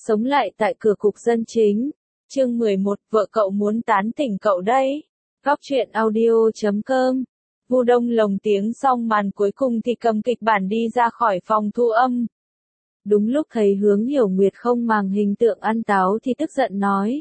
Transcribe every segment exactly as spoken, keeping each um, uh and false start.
Sống lại tại cửa cục dân chính. Chương mười một, vợ cậu muốn tán tỉnh cậu đấy. Góc truyện audio chấm com. Vu Đông lồng tiếng xong màn cuối cùng thì cầm kịch bản đi ra khỏi phòng thu âm. Đúng lúc thấy Hướng Hiểu Nguyệt không màng hình tượng ăn táo thì tức giận nói.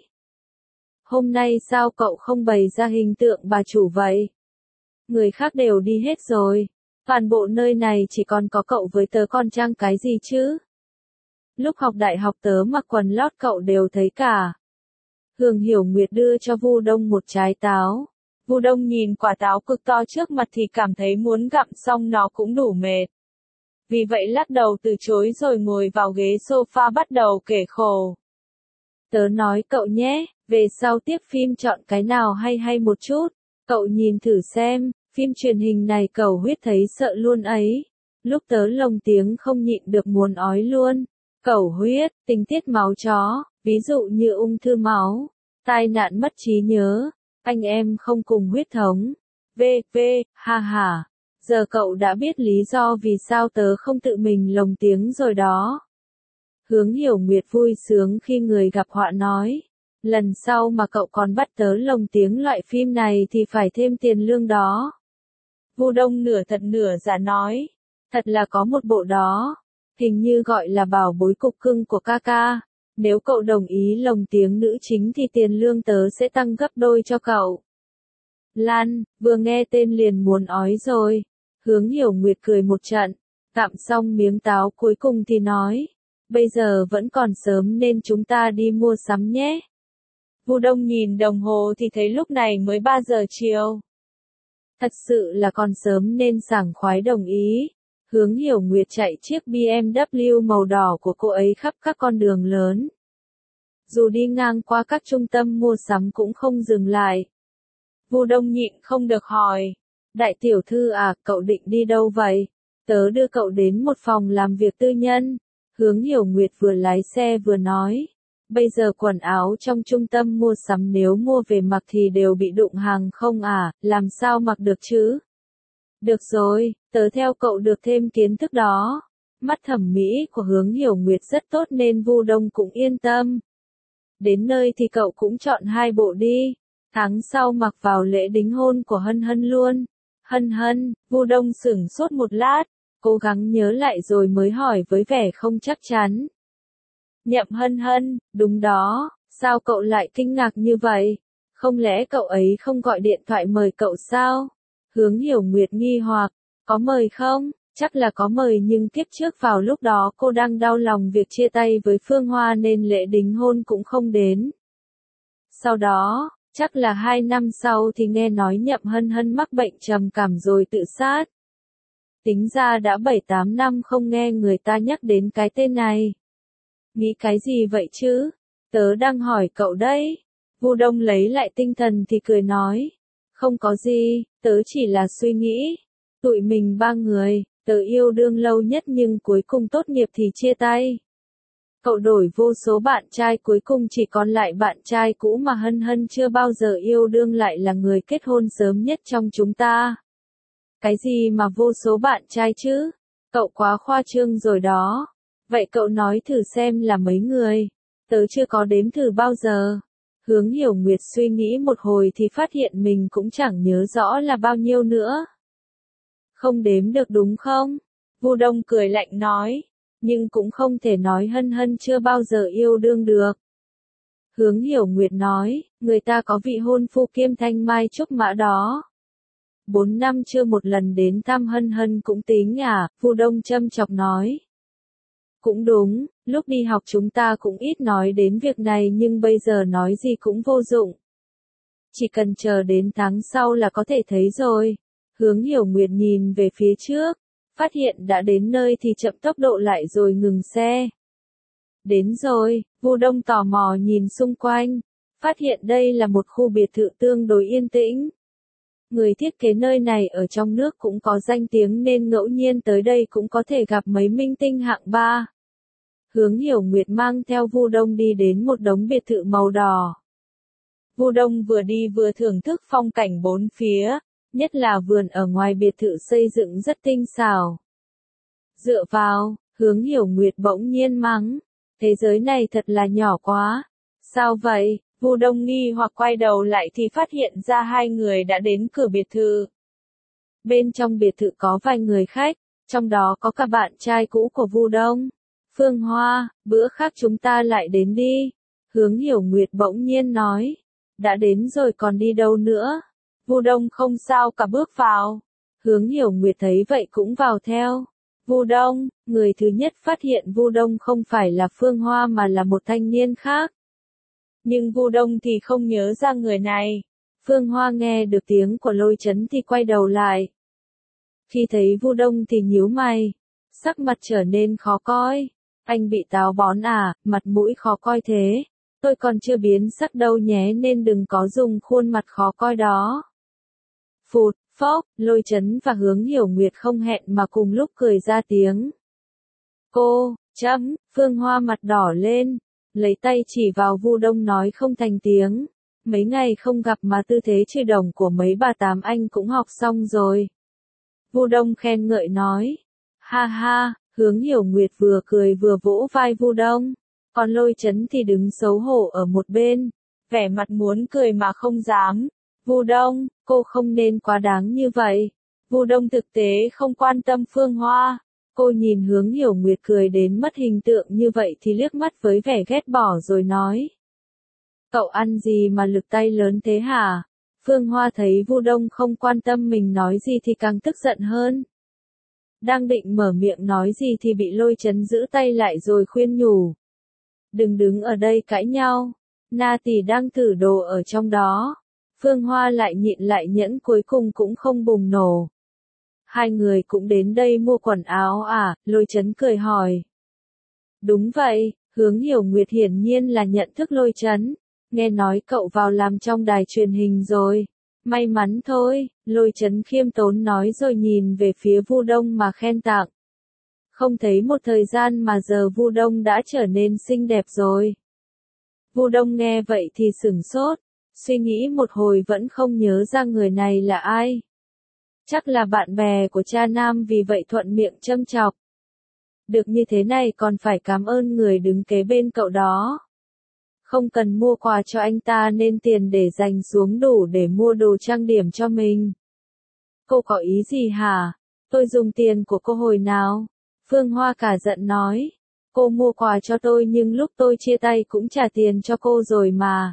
Hôm nay sao cậu không bày ra hình tượng bà chủ vậy? Người khác đều đi hết rồi. Toàn bộ nơi này chỉ còn có cậu với tớ con trang cái gì chứ? Lúc học đại học tớ mặc quần lót cậu đều thấy cả. Hướng Hiểu Nguyệt đưa cho Vu Đông một trái táo. Vu Đông nhìn quả táo cực to trước mặt thì cảm thấy muốn gặm xong nó cũng đủ mệt. Vì vậy lắc đầu từ chối rồi ngồi vào ghế sofa bắt đầu kể khổ. Tớ nói cậu nhé, về sau tiếp phim chọn cái nào hay hay một chút. Cậu nhìn thử xem, phim truyền hình này cậu huyết thấy sợ luôn ấy. Lúc tớ lồng tiếng không nhịn được muốn ói luôn. Cẩu huyết, tình tiết máu chó, ví dụ như ung thư máu, tai nạn mất trí nhớ, anh em không cùng huyết thống. V, V, ha ha. Giờ cậu đã biết lý do vì sao tớ không tự mình lồng tiếng rồi đó. Hướng Hiểu Nguyệt vui sướng khi người gặp họa nói. Lần sau mà cậu còn bắt tớ lồng tiếng loại phim này thì phải thêm tiền lương đó. Vu Đông nửa thật nửa giả nói. Thật là có một bộ đó. Hình như gọi là bảo bối cục cưng của ca ca. Nếu cậu đồng ý lồng tiếng nữ chính thì tiền lương tớ sẽ tăng gấp đôi cho cậu. Lan, vừa nghe tên liền muốn ói rồi. Hướng Hiểu Nguyệt cười một trận. Gặm xong miếng táo cuối cùng thì nói. Bây giờ vẫn còn sớm nên chúng ta đi mua sắm nhé. Vu Đông nhìn đồng hồ thì thấy lúc này mới ba giờ chiều. Thật sự là còn sớm nên sảng khoái đồng ý. Hướng Hiểu Nguyệt chạy chiếc bê em vê màu đỏ của cô ấy khắp các con đường lớn. Dù đi ngang qua các trung tâm mua sắm cũng không dừng lại. Vu Đông nhịn không được hỏi. Đại tiểu thư à, cậu định đi đâu vậy? Tớ đưa cậu đến một phòng làm việc tư nhân. Hướng Hiểu Nguyệt vừa lái xe vừa nói. Bây giờ quần áo trong trung tâm mua sắm nếu mua về mặc thì đều bị đụng hàng không à, làm sao mặc được chứ? Được rồi, tớ theo cậu được thêm kiến thức đó. Mắt thẩm mỹ của Hướng Hiểu Nguyệt rất tốt nên Vu Đông cũng yên tâm. Đến nơi thì cậu cũng chọn hai bộ đi. Tháng sau mặc vào lễ đính hôn của Hân Hân luôn. Hân Hân, Vu Đông sửng sốt một lát, cố gắng nhớ lại rồi mới hỏi với vẻ không chắc chắn. Nhậm Hân Hân, đúng đó, sao cậu lại kinh ngạc như vậy? Không lẽ cậu ấy không gọi điện thoại mời cậu sao? Hướng Hiểu Nguyệt nghi hoặc, có mời không? Chắc là có mời nhưng kiếp trước vào lúc đó cô đang đau lòng việc chia tay với Phương Hoa nên lễ đính hôn cũng không đến. Sau đó, chắc là hai năm sau thì nghe nói Nhậm Hân Hân mắc bệnh trầm cảm rồi tự sát. Tính ra đã bảy tám năm không nghe người ta nhắc đến cái tên này. Nghĩ cái gì vậy chứ? Tớ đang hỏi cậu đấy. Vu Đông lấy lại tinh thần thì cười nói. Không có gì, tớ chỉ là suy nghĩ. Tụi mình ba người, tớ yêu đương lâu nhất nhưng cuối cùng tốt nghiệp thì chia tay. Cậu đổi vô số bạn trai cuối cùng chỉ còn lại bạn trai cũ mà Hân Hân chưa bao giờ yêu đương lại là người kết hôn sớm nhất trong chúng ta. Cái gì mà vô số bạn trai chứ? Cậu quá khoa trương rồi đó. Vậy cậu nói thử xem là mấy người? Tớ chưa có đếm thử bao giờ. Hướng Hiểu Nguyệt suy nghĩ một hồi thì phát hiện mình cũng chẳng nhớ rõ là bao nhiêu nữa. Không đếm được đúng không? Vu Đông cười lạnh nói. Nhưng cũng không thể nói Hân Hân chưa bao giờ yêu đương được. Hướng Hiểu Nguyệt nói, người ta có vị hôn phu kiêm thanh mai trúc mã đó. Bốn năm chưa một lần đến thăm Hân Hân cũng tính à, Vu Đông châm chọc nói. Cũng đúng, lúc đi học chúng ta cũng ít nói đến việc này nhưng bây giờ nói gì cũng vô dụng. Chỉ cần chờ đến tháng sau là có thể thấy rồi. Hướng Hiểu Nguyệt nhìn về phía trước, phát hiện đã đến nơi thì chậm tốc độ lại rồi ngừng xe. Đến rồi, Vu Đông tò mò nhìn xung quanh, phát hiện đây là một khu biệt thự tương đối yên tĩnh. Người thiết kế nơi này ở trong nước cũng có danh tiếng nên ngẫu nhiên tới đây cũng có thể gặp mấy minh tinh hạng ba. Hướng Hiểu Nguyệt mang theo Vu Đông đi đến một đống biệt thự màu đỏ. Vu Đông vừa đi vừa thưởng thức phong cảnh bốn phía, nhất là vườn ở ngoài biệt thự xây dựng rất tinh xảo. Dựa vào, Hướng Hiểu Nguyệt bỗng nhiên mắng, Thế giới này thật là nhỏ quá. Sao vậy? Vu Đông nghi hoặc quay đầu lại thì phát hiện ra hai người đã đến cửa biệt thự. Bên trong biệt thự có vài người khách, trong đó có cả bạn trai cũ của Vu Đông. Phương Hoa, bữa khác chúng ta lại đến đi. Hướng Hiểu Nguyệt bỗng nhiên nói. Đã đến rồi còn đi đâu nữa? Vu Đông không sao cả bước vào. Hướng Hiểu Nguyệt thấy vậy cũng vào theo. Vu Đông, người thứ nhất phát hiện Vu Đông không phải là Phương Hoa mà là một thanh niên khác. Nhưng Vu Đông thì không nhớ ra người này. Phương Hoa nghe được tiếng của Lôi Chấn thì quay đầu lại. Khi thấy Vu Đông thì nhíu mày, sắc mặt trở nên khó coi. Anh bị táo bón à, mặt mũi khó coi thế. Tôi còn chưa biến sắc đâu nhé nên đừng có dùng khuôn mặt khó coi đó. Phụt, phốc, Lôi Chấn và Hướng Hiểu Nguyệt không hẹn mà cùng lúc cười ra tiếng. Cô, chấm, Phương Hoa mặt đỏ lên, lấy tay chỉ vào Vu Đông nói không thành tiếng. Mấy ngày không gặp mà tư thế chửi đồng của mấy bà tám anh cũng học xong rồi. Vu Đông khen ngợi nói. Ha ha, Hướng Hiểu Nguyệt vừa cười vừa vỗ vai Vu Đông. Còn Lôi Chấn thì đứng xấu hổ ở một bên, vẻ mặt muốn cười mà không dám. Vu Đông, cô không nên quá đáng như vậy. Vu Đông thực tế không quan tâm Phương Hoa. Cô nhìn Hướng Hiểu Nguyệt cười đến mất hình tượng như vậy thì liếc mắt với vẻ ghét bỏ rồi nói. Cậu ăn gì mà lực tay lớn thế hả? Phương Hoa thấy Vu Đông không quan tâm mình nói gì thì càng tức giận hơn. Đang định mở miệng nói gì thì bị Lôi Chấn giữ tay lại rồi khuyên nhủ. Đừng đứng ở đây cãi nhau. Na tỷ đang thử đồ ở trong đó. Phương Hoa lại nhịn lại nhẫn cuối cùng cũng không bùng nổ. Hai người cũng đến đây mua quần áo à? Lôi Chấn cười hỏi. Đúng vậy, Hướng Hiểu Nguyệt hiển nhiên là nhận thức Lôi Chấn. Nghe nói cậu vào làm trong đài truyền hình rồi. May mắn thôi, Lôi Chấn khiêm tốn nói rồi nhìn về phía Vu Đông mà khen tặng. Không thấy một thời gian mà giờ Vu Đông đã trở nên xinh đẹp rồi. Vu Đông nghe vậy thì sửng sốt, suy nghĩ một hồi vẫn không nhớ ra người này là ai. Chắc là bạn bè của cha Nam vì vậy thuận miệng châm chọc. Được như thế này còn phải cảm ơn người đứng kế bên cậu đó. Không cần mua quà cho anh ta nên tiền để dành xuống đủ để mua đồ trang điểm cho mình. Cô có ý gì hả? Tôi dùng tiền của cô hồi nào? Phương Hoa cả giận nói. Cô mua quà cho tôi nhưng lúc tôi chia tay cũng trả tiền cho cô rồi mà.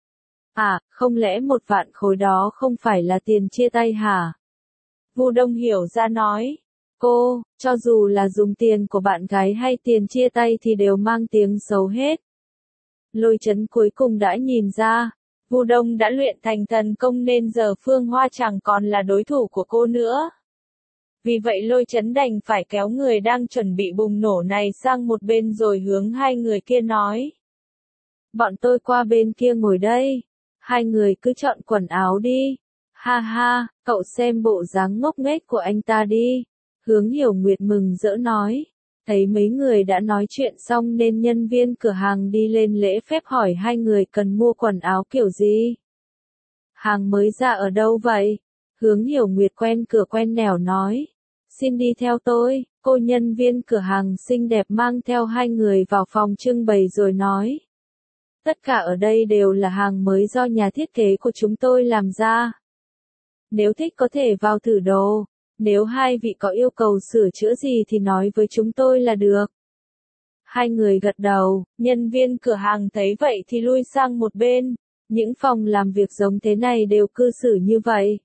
À, không lẽ một vạn khối đó không phải là tiền chia tay hả? Vu Đông hiểu ra nói. Cô, cho dù là dùng tiền của bạn gái hay tiền chia tay thì đều mang tiếng xấu hết. Lôi Chấn cuối cùng đã nhìn ra, Vu Đông đã luyện thành thần công nên giờ Phương Hoa chẳng còn là đối thủ của cô nữa. Vì vậy Lôi Chấn đành phải kéo người đang chuẩn bị bùng nổ này sang một bên rồi hướng hai người kia nói. Bọn tôi qua bên kia ngồi đây, hai người cứ chọn quần áo đi. Ha ha, cậu xem bộ dáng ngốc nghếch của anh ta đi. Hướng Hiểu Nguyệt mừng rỡ nói. Thấy mấy người đã nói chuyện xong nên nhân viên cửa hàng đi lên lễ phép hỏi hai người cần mua quần áo kiểu gì. Hàng mới ra ở đâu vậy? Hướng Hiểu Nguyệt quen cửa quen nẻo nói. Xin đi theo tôi, cô nhân viên cửa hàng xinh đẹp mang theo hai người vào phòng trưng bày rồi nói. Tất cả ở đây đều là hàng mới do nhà thiết kế của chúng tôi làm ra. Nếu thích có thể vào thử đồ. Nếu hai vị có yêu cầu sửa chữa gì thì nói với chúng tôi là được. Hai người gật đầu, nhân viên cửa hàng thấy vậy thì lui sang một bên. Những phòng làm việc giống thế này đều cư xử như vậy.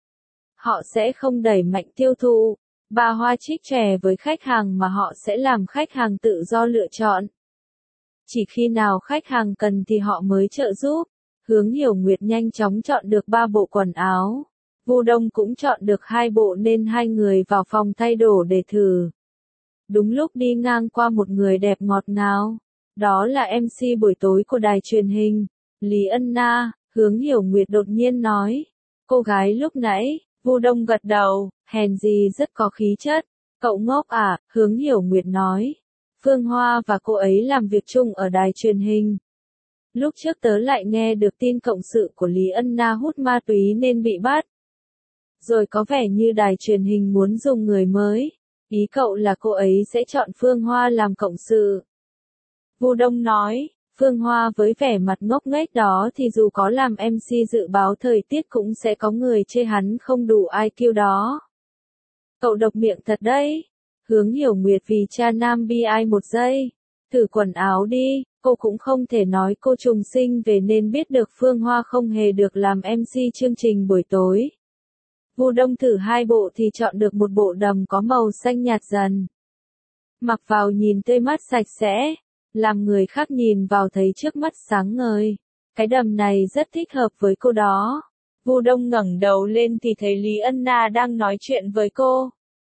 Họ sẽ không đẩy mạnh tiêu thụ, bà hoa trích chè với khách hàng mà họ sẽ làm khách hàng tự do lựa chọn. Chỉ khi nào khách hàng cần thì họ mới trợ giúp. Hướng Hiểu Nguyệt nhanh chóng chọn được ba bộ quần áo. Vu Đông cũng chọn được hai bộ nên hai người vào phòng thay đồ để thử. Đúng lúc đi ngang qua một người đẹp ngọt ngào. Đó là em xê buổi tối của đài truyền hình, Lý Ân Na. Hướng Hiểu Nguyệt đột nhiên nói. Cô gái lúc nãy, Vu Đông gật đầu, hèn gì rất có khí chất. Cậu ngốc à, Hướng Hiểu Nguyệt nói. Phương Hoa và cô ấy làm việc chung ở đài truyền hình. Lúc trước tớ lại nghe được tin cộng sự của Lý Ân Na hút ma túy nên bị bắt. Rồi có vẻ như đài truyền hình muốn dùng người mới. Ý cậu là cô ấy sẽ chọn Phương Hoa làm cộng sự. Vu Đông nói. Phương Hoa với vẻ mặt ngốc nghếch đó thì dù có làm em xê dự báo thời tiết cũng sẽ có người chê hắn không đủ i kiu đó. Cậu độc miệng thật đấy. Hướng Hiểu Nguyệt vì cha nam bi ai một giây. Thử quần áo đi, cô cũng không thể nói cô trùng sinh về nên biết được Phương Hoa không hề được làm em xê chương trình buổi tối. Vu Đông thử hai bộ thì chọn được một bộ đầm có màu xanh nhạt dần. Mặc vào nhìn tươi mát sạch sẽ, làm người khác nhìn vào thấy trước mắt sáng ngời. Cái đầm này rất thích hợp với cô đó. Vu Đông ngẩng đầu lên thì thấy Lý Ân Na đang nói chuyện với cô.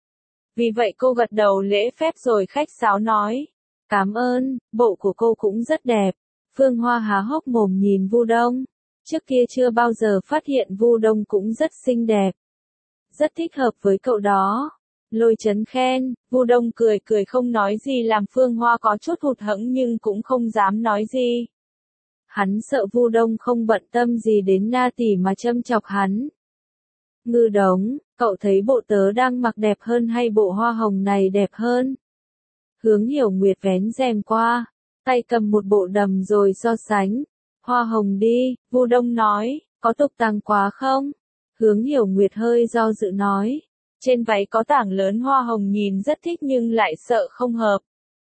Vì vậy cô gật đầu lễ phép rồi khách sáo nói. Cảm ơn, bộ của cô cũng rất đẹp. Phương Hoa há hốc mồm nhìn Vu Đông. Trước kia chưa bao giờ phát hiện Vu Đông cũng rất xinh đẹp. Rất thích hợp với cậu đó. Lôi Chấn khen, Vu Đông cười cười không nói gì làm Phương Hoa có chút hụt hẫng nhưng cũng không dám nói gì. Hắn sợ Vu Đông không bận tâm gì đến Na Tỷ mà châm chọc hắn. Ngư Đống, cậu thấy bộ tớ đang mặc đẹp hơn hay bộ hoa hồng này đẹp hơn? Hướng Hiểu Nguyệt vén rèm qua, tay cầm một bộ đầm rồi so sánh. Hoa hồng đi, Vu Đông nói, có tục tàng quá không? Hướng Hiểu Nguyệt hơi do dự nói. Trên váy có tảng lớn hoa hồng nhìn rất thích nhưng lại sợ không hợp.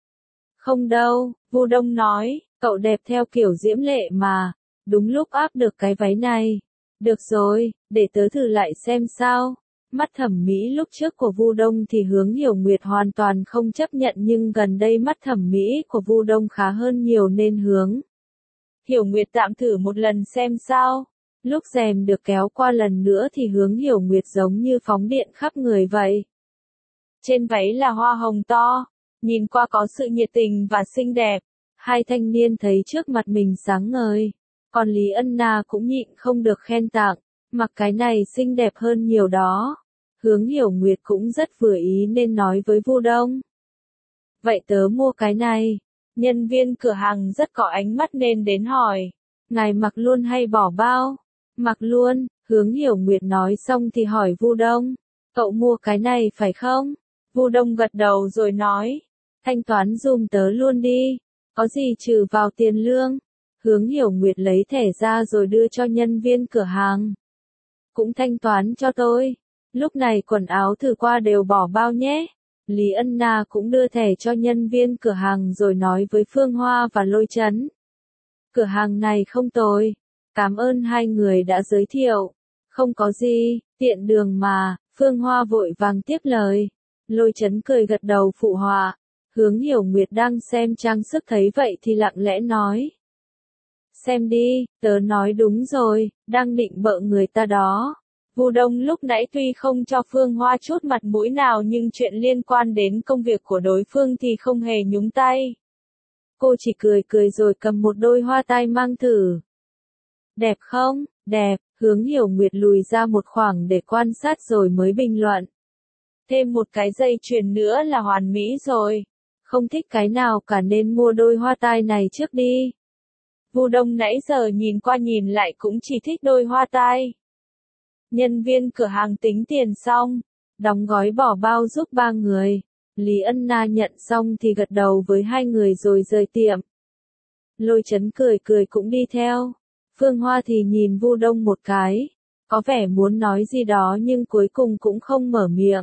Không đâu, Vu Đông nói, cậu đẹp theo kiểu diễm lệ mà, đúng lúc áp được cái váy này. Được rồi, để tớ thử lại xem sao. Mắt thẩm mỹ lúc trước của Vu Đông thì Hướng Hiểu Nguyệt hoàn toàn không chấp nhận nhưng gần đây mắt thẩm mỹ của Vu Đông khá hơn nhiều nên Hướng Hiểu Nguyệt tạm thử một lần xem sao. Lúc rèm được kéo qua lần nữa thì Hướng Hiểu Nguyệt giống như phóng điện khắp người vậy. Trên váy là hoa hồng to, nhìn qua có sự nhiệt tình và xinh đẹp. Hai thanh niên thấy trước mặt mình sáng ngời. Còn Lý Ân Na cũng nhịn không được khen tặng, mặc cái này xinh đẹp hơn nhiều đó. Hướng Hiểu Nguyệt cũng rất vừa ý nên nói với Vu Đông. Vậy tớ mua cái này. Nhân viên cửa hàng rất có ánh mắt nên đến hỏi. Ngài mặc luôn hay bỏ bao? Mặc luôn, Hướng Hiểu Nguyệt nói xong thì hỏi Vu Đông. Cậu mua cái này phải không? Vu Đông gật đầu rồi nói. Thanh toán giùm tớ luôn đi. Có gì trừ vào tiền lương? Hướng Hiểu Nguyệt lấy thẻ ra rồi đưa cho nhân viên cửa hàng. Cũng thanh toán cho tôi. Lúc này quần áo thử qua đều bỏ bao nhé. Lý Ân Na cũng đưa thẻ cho nhân viên cửa hàng rồi nói với Phương Hoa và Lôi Chấn. Cửa hàng này không tồi. Cảm ơn hai người đã giới thiệu. Không có gì, tiện đường mà, Phương Hoa vội vàng tiếp lời. Lôi Chấn cười gật đầu phụ họa. Hướng Hiểu Nguyệt đang xem trang sức thấy vậy thì lặng lẽ nói. Xem đi, tớ nói đúng rồi, đang định bợ người ta đó. Vu Đông lúc nãy tuy không cho Phương Hoa chút mặt mũi nào nhưng chuyện liên quan đến công việc của đối phương thì không hề nhúng tay. Cô chỉ cười cười rồi cầm một đôi hoa tai mang thử. Đẹp không? Đẹp, Hướng Hiểu Nguyệt lùi ra một khoảng để quan sát rồi mới bình luận. Thêm một cái dây chuyền nữa là hoàn mỹ rồi. Không thích cái nào cả nên mua đôi hoa tai này trước đi. Vu Đông nãy giờ nhìn qua nhìn lại cũng chỉ thích đôi hoa tai. Nhân viên cửa hàng tính tiền xong, đóng gói bỏ bao giúp ba người. Lý Ân Na nhận xong thì gật đầu với hai người rồi rời tiệm. Lôi Chấn cười cười cũng đi theo. Phương Hoa thì nhìn Vu Đông một cái, có vẻ muốn nói gì đó nhưng cuối cùng cũng không mở miệng.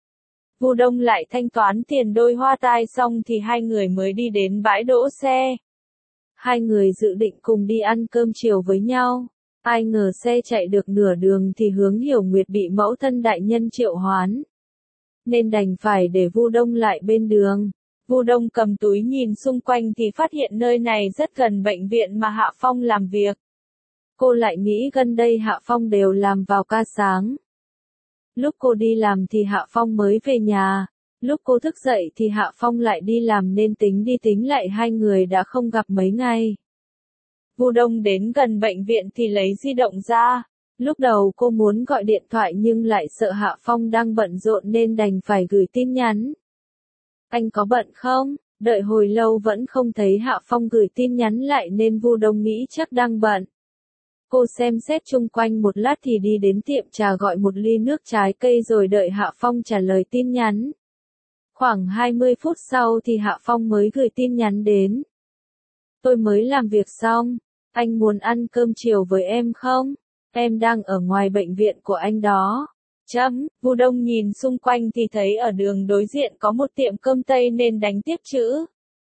Vu Đông lại thanh toán tiền đôi hoa tai xong thì hai người mới đi đến bãi đỗ xe. Hai người dự định cùng đi ăn cơm chiều với nhau. Ai ngờ xe chạy được nửa đường thì Hướng Hiểu Nguyệt bị mẫu thân đại nhân triệu hoán. Nên đành phải để Vu Đông lại bên đường. Vu Đông cầm túi nhìn xung quanh thì phát hiện nơi này rất gần bệnh viện mà Hạ Phong làm việc. Cô lại nghĩ gần đây Hạ Phong đều làm vào ca sáng. Lúc cô đi làm thì Hạ Phong mới về nhà. Lúc cô thức dậy thì Hạ Phong lại đi làm nên tính đi tính lại hai người đã không gặp mấy ngày. Vu Đông đến gần bệnh viện thì lấy di động ra. Lúc đầu cô muốn gọi điện thoại nhưng lại sợ Hạ Phong đang bận rộn nên đành phải gửi tin nhắn. Anh có bận không? Đợi hồi lâu vẫn không thấy Hạ Phong gửi tin nhắn lại nên Vu Đông nghĩ chắc đang bận. Cô xem xét chung quanh một lát thì đi đến tiệm trà gọi một ly nước trái cây rồi đợi Hạ Phong trả lời tin nhắn. Khoảng hai mươi phút sau thì Hạ Phong mới gửi tin nhắn đến. tôi mới làm việc xong. Anh muốn ăn cơm chiều với em không? Em đang ở ngoài bệnh viện của anh đó. Chấm, Vu Đông nhìn xung quanh thì thấy ở đường đối diện có một tiệm cơm Tây nên đánh tiếp chữ.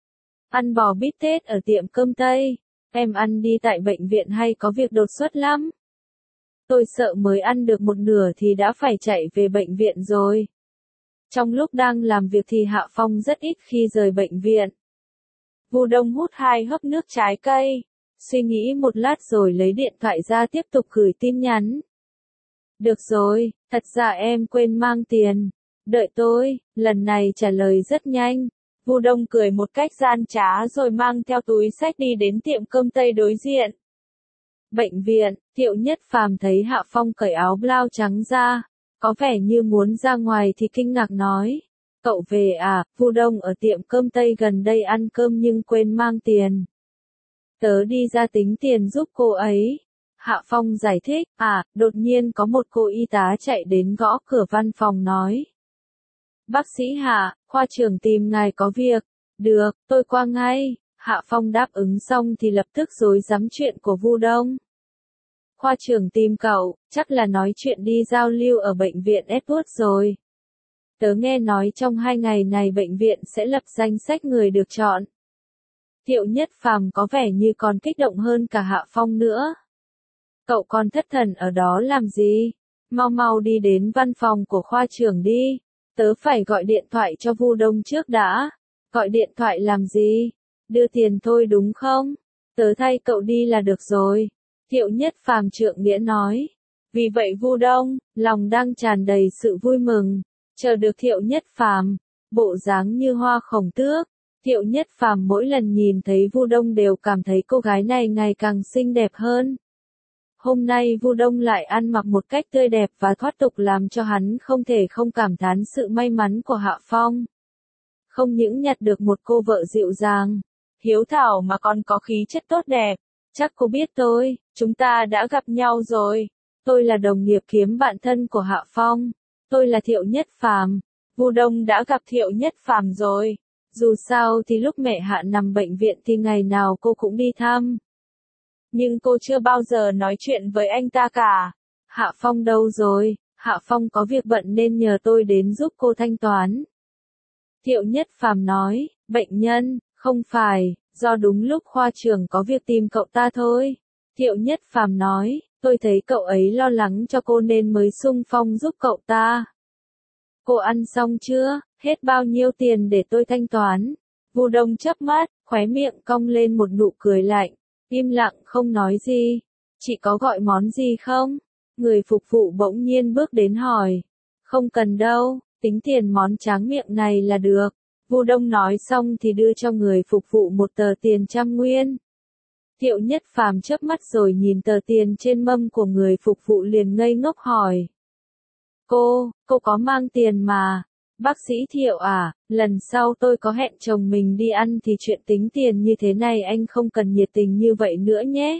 Ăn bò bít tết ở tiệm cơm Tây. Em ăn đi tại bệnh viện hay có việc đột xuất lắm? Tôi sợ mới ăn được một nửa thì đã phải chạy về bệnh viện rồi. Trong lúc đang làm việc thì Hạ Phong rất ít khi rời bệnh viện. Vu Đông hút hai hớp nước trái cây, suy nghĩ một lát rồi lấy điện thoại ra tiếp tục gửi tin nhắn. Được rồi, thật ra em quên mang tiền. Đợi tôi, lần này trả lời rất nhanh. Vu Đông cười một cách gian trá rồi mang theo túi xách đi đến tiệm cơm Tây đối diện. Bệnh viện, Thiệu Nhất Phàm thấy Hạ Phong cởi áo blau trắng ra, có vẻ như muốn ra ngoài thì kinh ngạc nói. Cậu về à? Vu Đông ở tiệm cơm Tây gần đây ăn cơm nhưng quên mang tiền. Tớ đi ra tính tiền giúp cô ấy. Hạ Phong giải thích, à, đột nhiên có một cô y tá chạy đến gõ cửa văn phòng nói. Bác sĩ Hạ, khoa trưởng tìm ngài có việc. Được, tôi qua ngay. Hạ Phong đáp ứng xong thì lập tức rối rắm chuyện của Vu Đông. Khoa trưởng tìm cậu, chắc là nói chuyện đi giao lưu ở bệnh viện Edward rồi. Tớ nghe nói trong hai ngày này bệnh viện sẽ lập danh sách người được chọn. Thiệu Nhất Phàm có vẻ như còn kích động hơn cả Hạ Phong nữa. Cậu còn thất thần ở đó làm gì? Mau mau đi đến văn phòng của khoa trưởng đi. Tớ phải gọi điện thoại cho Vu Đông trước đã. Gọi điện thoại làm gì? Đưa tiền thôi đúng không? Tớ thay cậu đi là được rồi. Thiệu Nhất Phàm trượng nghĩa nói. Vì vậy Vu Đông, lòng đang tràn đầy sự vui mừng. Chờ được Thiệu Nhất Phàm, bộ dáng như hoa khổng tước. Thiệu Nhất Phàm mỗi lần nhìn thấy Vu Đông đều cảm thấy cô gái này ngày càng xinh đẹp hơn. Hôm nay Vu Đông lại ăn mặc một cách tươi đẹp và thoát tục làm cho hắn không thể không cảm thán sự may mắn của Hạ Phong. Không những nhặt được một cô vợ dịu dàng, hiếu thảo mà còn có khí chất tốt đẹp. Chắc cô biết tôi, chúng ta đã gặp nhau rồi. Tôi là đồng nghiệp kiếm bạn thân của Hạ Phong. Tôi là Thiệu Nhất Phàm. Vu Đông đã gặp Thiệu Nhất Phàm rồi. Dù sao thì lúc mẹ Hạ nằm bệnh viện thì ngày nào cô cũng đi thăm. Nhưng cô chưa bao giờ nói chuyện với anh ta cả. Hạ Phong đâu rồi? Hạ Phong có việc bận nên nhờ tôi đến giúp cô thanh toán. Thiệu Nhất Phàm nói, bệnh nhân, không phải, do đúng lúc khoa trưởng có việc tìm cậu ta thôi. Thiệu Nhất Phàm nói, tôi thấy cậu ấy lo lắng cho cô nên mới xung phong giúp cậu ta. Cô ăn xong chưa? Hết bao nhiêu tiền để tôi thanh toán? Vu Đông chớp mắt, khóe miệng cong lên một nụ cười lạnh, im lặng không nói gì. Chị có gọi món gì không? Người phục vụ bỗng nhiên bước đến hỏi. Không cần đâu, tính tiền món tráng miệng này là được. Vu Đông nói xong thì đưa cho người phục vụ một tờ tiền trăm nguyên. Thiệu Nhất Phàm chớp mắt rồi nhìn tờ tiền trên mâm của người phục vụ liền ngây ngốc hỏi. Cô, cô có mang tiền mà. Bác sĩ Thiệu à, lần sau tôi có hẹn chồng mình đi ăn thì chuyện tính tiền như thế này anh không cần nhiệt tình như vậy nữa nhé.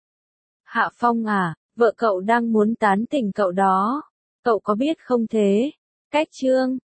Hạ Phong à, vợ cậu đang muốn tán tỉnh cậu đó. Cậu có biết không thế? Cách chương